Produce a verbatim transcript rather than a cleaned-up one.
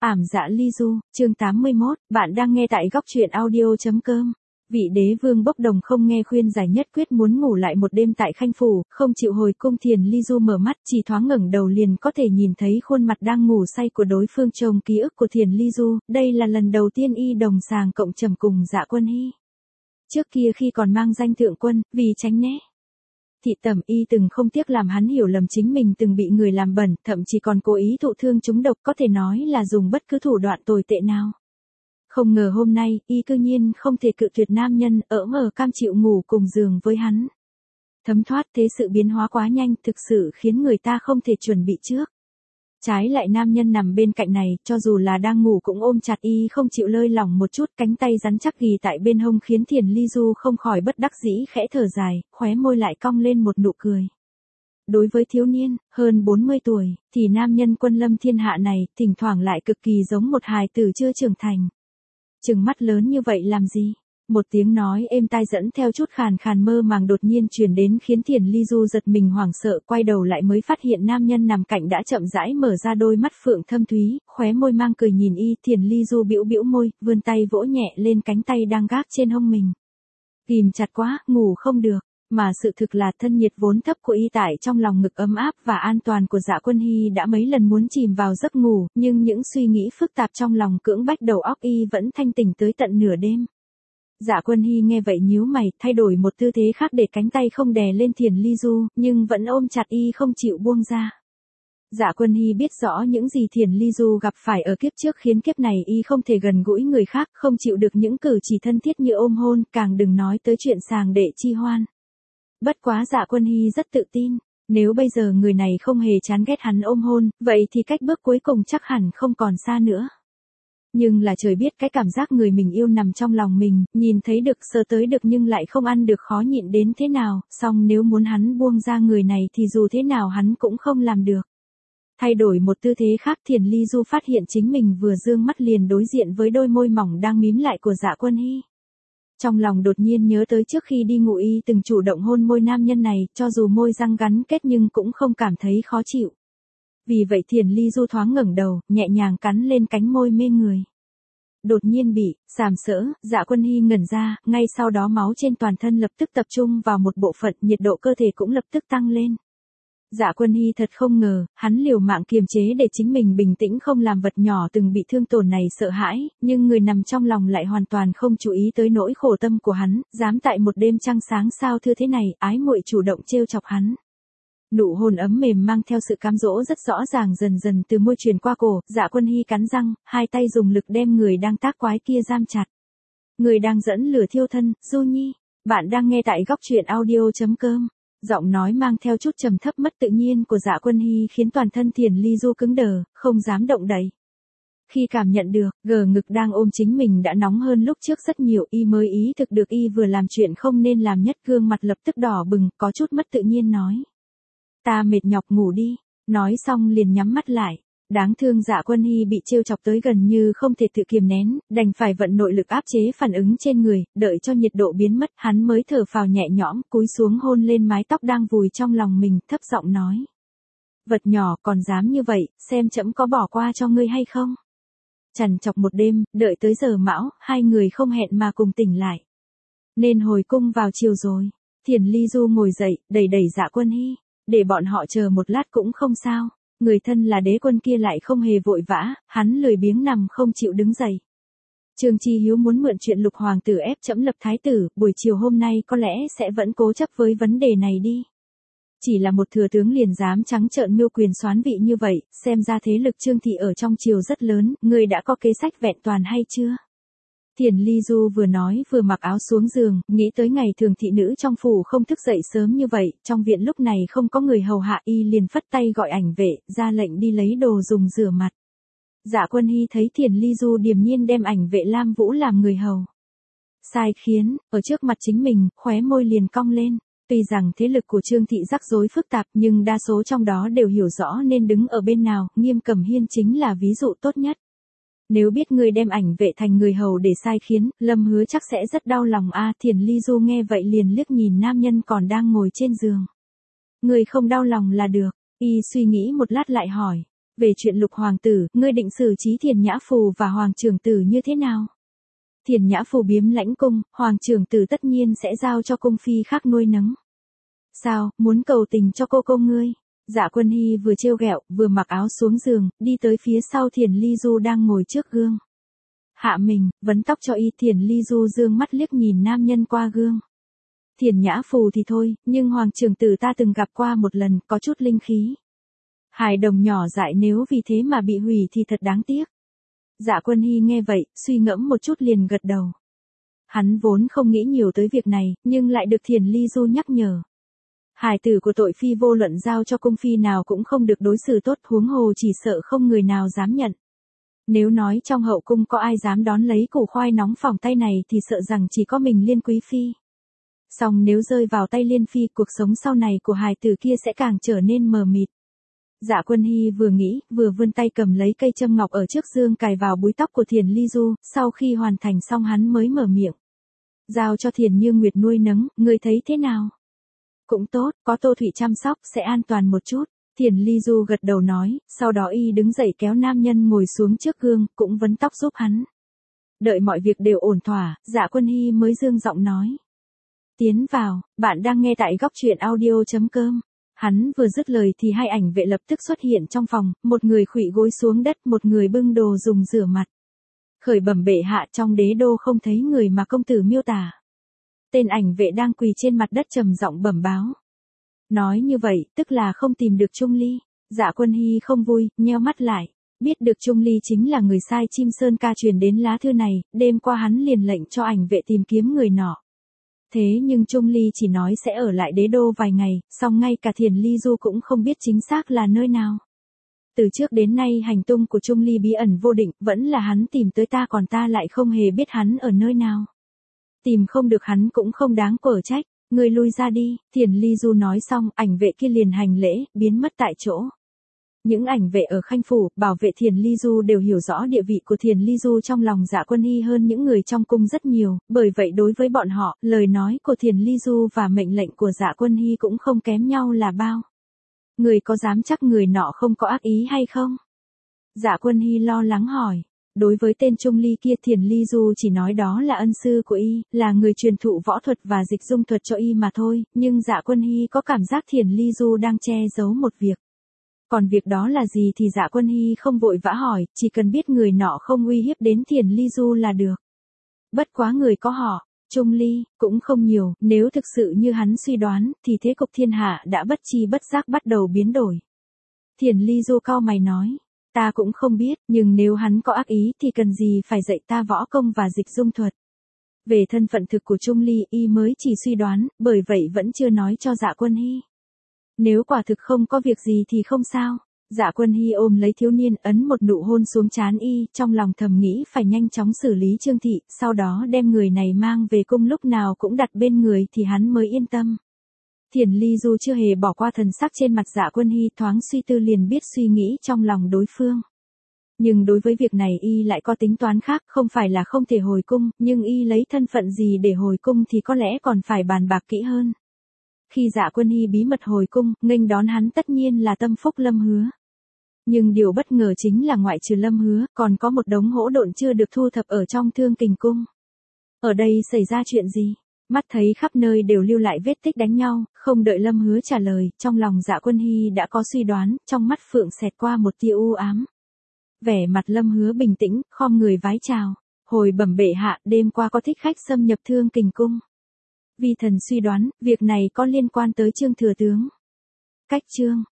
Ảm dạ ly du, chương tám mươi mốt, bạn đang nghe tại góc truyện audio.com. Vị đế vương bốc đồng không nghe khuyên giải nhất quyết muốn ngủ lại một đêm tại Khanh Phủ, không chịu hồi cung. Thiền Ly Du mở mắt, chỉ thoáng ngẩng đầu liền có thể nhìn thấy khuôn mặt đang ngủ say của đối phương. Trong ký ức của Thiền Ly Du, đây là lần đầu tiên y đồng sàng cộng trầm cùng Dạ Quân Hy. Trước kia khi còn mang danh thượng quân, vì tránh né thị tẩm, y từng không tiếc làm hắn hiểu lầm chính mình từng bị người làm bẩn, thậm chí còn cố ý thụ thương trúng độc, có thể nói là dùng bất cứ thủ đoạn tồi tệ nào. Không ngờ hôm nay, y cư nhiên không thể cự tuyệt nam nhân, ở mờ cam chịu ngủ cùng giường với hắn. Thấm thoát thế sự biến hóa quá nhanh, thực sự khiến người ta không thể chuẩn bị trước. Trái lại nam nhân nằm bên cạnh này, cho dù là đang ngủ cũng ôm chặt y không chịu lơi lỏng một chút, cánh tay rắn chắc ghì tại bên hông khiến Thiền Ly Du không khỏi bất đắc dĩ khẽ thở dài, khóe môi lại cong lên một nụ cười. Đối với thiếu niên, hơn bốn mươi tuổi, thì nam nhân quân lâm thiên hạ này, thỉnh thoảng lại cực kỳ giống một hài tử chưa trưởng thành. Trừng mắt lớn như vậy làm gì? Một tiếng nói êm tai dẫn theo chút khàn khàn mơ màng đột nhiên truyền đến khiến Thiền Ly Du giật mình hoảng sợ, quay đầu lại mới phát hiện nam nhân nằm cạnh đã chậm rãi mở ra đôi mắt phượng thâm thúy, khóe môi mang cười nhìn y. Thiền Ly Du bĩu bĩu môi, vươn tay vỗ nhẹ lên cánh tay đang gác trên hông mình. Ghìm chặt quá, ngủ không được, mà sự thực là thân nhiệt vốn thấp của y tại trong lòng ngực ấm áp và an toàn của Dạ Quân Hy đã mấy lần muốn chìm vào giấc ngủ, nhưng những suy nghĩ phức tạp trong lòng cưỡng bách đầu óc y vẫn thanh tỉnh tới tận nửa đêm. Dạ Quân Hy nghe vậy nhíu mày, thay đổi một tư thế khác để cánh tay không đè lên Thiền Ly Du, nhưng vẫn ôm chặt y không chịu buông ra. Dạ Quân Hy biết rõ những gì Thiền Ly Du gặp phải ở kiếp trước khiến kiếp này y không thể gần gũi người khác, không chịu được những cử chỉ thân thiết như ôm hôn, càng đừng nói tới chuyện sàng đệ chi hoan. Bất quá Dạ Quân Hy rất tự tin, nếu bây giờ người này không hề chán ghét hắn ôm hôn, vậy thì cách bước cuối cùng chắc hẳn không còn xa nữa. Nhưng là trời biết cái cảm giác người mình yêu nằm trong lòng mình, nhìn thấy được sờ tới được nhưng lại không ăn được khó nhịn đến thế nào, song nếu muốn hắn buông ra người này thì dù thế nào hắn cũng không làm được. Thay đổi một tư thế khác, Thiền Ly Du phát hiện chính mình vừa dương mắt liền đối diện với đôi môi mỏng đang mím lại của Dạ Quân Hy. Trong lòng đột nhiên nhớ tới trước khi đi ngủ y từng chủ động hôn môi nam nhân này, cho dù môi răng gắn kết nhưng cũng không cảm thấy khó chịu. Vì vậy Thiền Ly Du thoáng ngẩng đầu, nhẹ nhàng cắn lên cánh môi mê người. Đột nhiên bị sàm sỡ, Dạ Quân Hy ngẩn ra, ngay sau đó máu trên toàn thân lập tức tập trung vào một bộ phận, nhiệt độ cơ thể cũng lập tức tăng lên. Dạ Quân Hy thật không ngờ, hắn liều mạng kiềm chế để chính mình bình tĩnh không làm vật nhỏ từng bị thương tổn này sợ hãi, nhưng người nằm trong lòng lại hoàn toàn không chú ý tới nỗi khổ tâm của hắn, dám tại một đêm trăng sáng sao thưa thế này, ái muội chủ động trêu chọc hắn. Nụ hôn ấm mềm mang theo sự cám dỗ rất rõ ràng dần dần từ môi truyền qua cổ, Dạ Quân Hy cắn răng, hai tay dùng lực đem người đang tác quái kia giam chặt. Người đang dẫn lửa thiêu thân, Du Nhi, bạn đang nghe tại góc truyện audio.com. Giọng nói mang theo chút trầm thấp mất tự nhiên của Dạ Quân Hy khiến toàn thân Thiền Ly Du cứng đờ, không dám động đậy. Khi cảm nhận được, gờ ngực đang ôm chính mình đã nóng hơn lúc trước rất nhiều, y mới ý thực được y vừa làm chuyện không nên làm nhất, gương mặt lập tức đỏ bừng, có chút mất tự nhiên nói. Ta mệt nhọc ngủ đi, nói xong liền nhắm mắt lại. Đáng thương Dạ Quân Hy bị trêu chọc tới gần như không thể tự kiềm nén, đành phải vận nội lực áp chế phản ứng trên người, đợi cho nhiệt độ biến mất, hắn mới thở phào nhẹ nhõm, cúi xuống hôn lên mái tóc đang vùi trong lòng mình, thấp giọng nói. Vật nhỏ còn dám như vậy, xem trẫm có bỏ qua cho ngươi hay không? Trằn trọc một đêm, đợi tới giờ mão, hai người không hẹn mà cùng tỉnh lại. Nên hồi cung vào chiều rồi. Thiền Ly Du ngồi dậy, đẩy đẩy Dạ Quân Hy, để bọn họ chờ một lát cũng không sao. Người thân là đế quân kia lại không hề vội vã, hắn lười biếng nằm không chịu đứng dậy. Trương Chi Hiếu muốn mượn chuyện Lục hoàng tử ép trẫm lập thái tử, buổi chiều hôm nay có lẽ sẽ vẫn cố chấp với vấn đề này đi. Chỉ là một thừa tướng liền dám trắng trợn mưu quyền soán vị như vậy, xem ra thế lực Trương thị ở trong triều rất lớn, người đã có kế sách vẹn toàn hay chưa? Thiền Ly Du vừa nói vừa mặc áo xuống giường, nghĩ tới ngày thường thị nữ trong phủ không thức dậy sớm như vậy, trong viện lúc này không có người hầu hạ, y liền phất tay gọi ảnh vệ, ra lệnh đi lấy đồ dùng rửa mặt. Dạ Quân Hy thấy Thiền Ly Du điềm nhiên đem ảnh vệ Lam Vũ làm người hầu. Sai khiến, ở trước mặt chính mình, khóe môi liền cong lên. Tuy rằng thế lực của Trương thị rắc rối phức tạp nhưng đa số trong đó đều hiểu rõ nên đứng ở bên nào, Nghiêm Cẩm Hiên chính là ví dụ tốt nhất. Nếu biết người đem ảnh vệ thành người hầu để sai khiến, Lâm Hứa chắc sẽ rất đau lòng a. À, Thiền Ly Du nghe vậy liền liếc nhìn nam nhân còn đang ngồi trên giường. Người không đau lòng là được, y suy nghĩ một lát lại hỏi. Về chuyện Lục hoàng tử, ngươi định xử trí Thiền Nhã Phù và Hoàng trưởng tử như thế nào? Thiền Nhã Phù biếm lãnh cung, Hoàng trưởng tử tất nhiên sẽ giao cho cung phi khác nuôi nấng. Sao, muốn cầu tình cho cô cô ngươi? Dạ Quân Hy vừa trêu ghẹo, vừa mặc áo xuống giường, đi tới phía sau Thiền Ly Du đang ngồi trước gương. Hạ mình, vấn tóc cho y. Thiền Ly Du dương mắt liếc nhìn nam nhân qua gương. Thiền Nhã Phù thì thôi, nhưng Hoàng trưởng tử ta từng gặp qua một lần, có chút linh khí. Hài đồng nhỏ dại nếu vì thế mà bị hủy thì thật đáng tiếc. Dạ Quân Hy nghe vậy, suy ngẫm một chút liền gật đầu. Hắn vốn không nghĩ nhiều tới việc này, nhưng lại được Thiền Ly Du nhắc nhở. Hài tử của tội phi vô luận giao cho cung phi nào cũng không được đối xử tốt, huống hồ chỉ sợ không người nào dám nhận. Nếu nói trong hậu cung có ai dám đón lấy củ khoai nóng phỏng tay này thì sợ rằng chỉ có mình Liên quý phi. Song nếu rơi vào tay Liên phi, cuộc sống sau này của hài tử kia sẽ càng trở nên mờ mịt. Dạ Quân Hy vừa nghĩ, vừa vươn tay cầm lấy cây châm ngọc ở trước giường cài vào búi tóc của Thiền Ly Du, sau khi hoàn thành xong hắn mới mở miệng. Giao cho Thiền Như Nguyệt nuôi nấng, ngươi thấy thế nào? Cũng tốt, có Tô Thụy chăm sóc sẽ an toàn một chút. Thiền Ly Du gật đầu nói, sau đó y đứng dậy kéo nam nhân ngồi xuống trước gương, cũng vấn tóc giúp hắn. Đợi mọi việc đều ổn thỏa, Dạ Quân Hy mới dương giọng nói. Tiến vào, bạn đang nghe tại góc truyện audio chấm com. Hắn vừa dứt lời thì hai ảnh vệ lập tức xuất hiện trong phòng, một người khuỵu gối xuống đất, một người bưng đồ dùng rửa mặt. Khởi bẩm bệ hạ, trong đế đô không thấy người mà công tử miêu tả. Tên ảnh vệ đang quỳ trên mặt đất trầm giọng bẩm báo. Nói như vậy, tức là không tìm được Trung Ly. Dạ Quân Hy không vui, nheo mắt lại. Biết được Trung Ly chính là người sai Chim Sơn Ca truyền đến lá thư này, đêm qua hắn liền lệnh cho ảnh vệ tìm kiếm người nọ. Thế nhưng Trung Ly chỉ nói sẽ ở lại đế đô vài ngày, song ngay cả Thiền Ly Du cũng không biết chính xác là nơi nào. Từ trước đến nay hành tung của Trung Ly bí ẩn vô định, vẫn là hắn tìm tới ta còn ta lại không hề biết hắn ở nơi nào. Tìm không được hắn cũng không đáng quở trách, người lui ra đi. Thiền Ly Du nói xong, ảnh vệ kia liền hành lễ, biến mất tại chỗ. Những ảnh vệ ở Khanh Phủ, bảo vệ Thiền Ly Du đều hiểu rõ địa vị của Thiền Ly Du trong lòng Dạ Quân Hy hơn những người trong cung rất nhiều, bởi vậy đối với bọn họ, lời nói của Thiền Ly Du và mệnh lệnh của Dạ Quân Hy cũng không kém nhau là bao. Người có dám chắc người nọ không có ác ý hay không? Dạ Quân Hy lo lắng hỏi. Đối với tên Trung Ly kia, Thiền Ly Du chỉ nói đó là ân sư của y, là người truyền thụ võ thuật và dịch dung thuật cho y mà thôi, nhưng Dạ Quân Hy có cảm giác Thiền Ly Du đang che giấu một việc. Còn việc đó là gì thì Dạ Quân Hy không vội vã hỏi, chỉ cần biết người nọ không uy hiếp đến Thiền Ly Du là được. Bất quá người có họ, Trung Ly, cũng không nhiều, nếu thực sự như hắn suy đoán, thì thế cục thiên hạ đã bất chi bất giác bắt đầu biến đổi. Thiền Ly Du cau mày nói, ta cũng không biết, nhưng nếu hắn có ác ý thì cần gì phải dạy ta võ công và dịch dung thuật. Về thân phận thực của Trung Ly, y mới chỉ suy đoán, bởi vậy vẫn chưa nói cho Dạ Quân Hy. Nếu quả thực không có việc gì thì không sao. Dạ Quân Hy ôm lấy thiếu niên, ấn một nụ hôn xuống trán y, trong lòng thầm nghĩ phải nhanh chóng xử lý Trương Thị, sau đó đem người này mang về cung, lúc nào cũng đặt bên người thì hắn mới yên tâm. Thiền Ly Du chưa hề bỏ qua thần sắc trên mặt Dạ Quân Hy, thoáng suy tư liền biết suy nghĩ trong lòng đối phương. Nhưng đối với việc này y lại có tính toán khác, không phải là không thể hồi cung, nhưng y lấy thân phận gì để hồi cung thì có lẽ còn phải bàn bạc kỹ hơn. Khi Dạ Quân Hy bí mật hồi cung, nghênh đón hắn tất nhiên là Tâm Phúc Lâm Hứa. Nhưng điều bất ngờ chính là ngoại trừ Lâm Hứa, còn có một đống hỗn độn chưa được thu thập ở trong Thương Kình cung. Ở đây xảy ra chuyện gì? Mắt thấy khắp nơi đều lưu lại vết tích đánh nhau, không đợi Lâm Hứa trả lời, trong lòng Dạ Quân Hy đã có suy đoán, trong mắt phượng xẹt qua một tia u ám. Vẻ mặt Lâm Hứa bình tĩnh, khom người vái chào. Hồi bẩm bệ hạ, đêm qua có thích khách xâm nhập Thương Kình cung. Vi thần suy đoán, việc này có liên quan tới Trương thừa tướng. Cách Trương,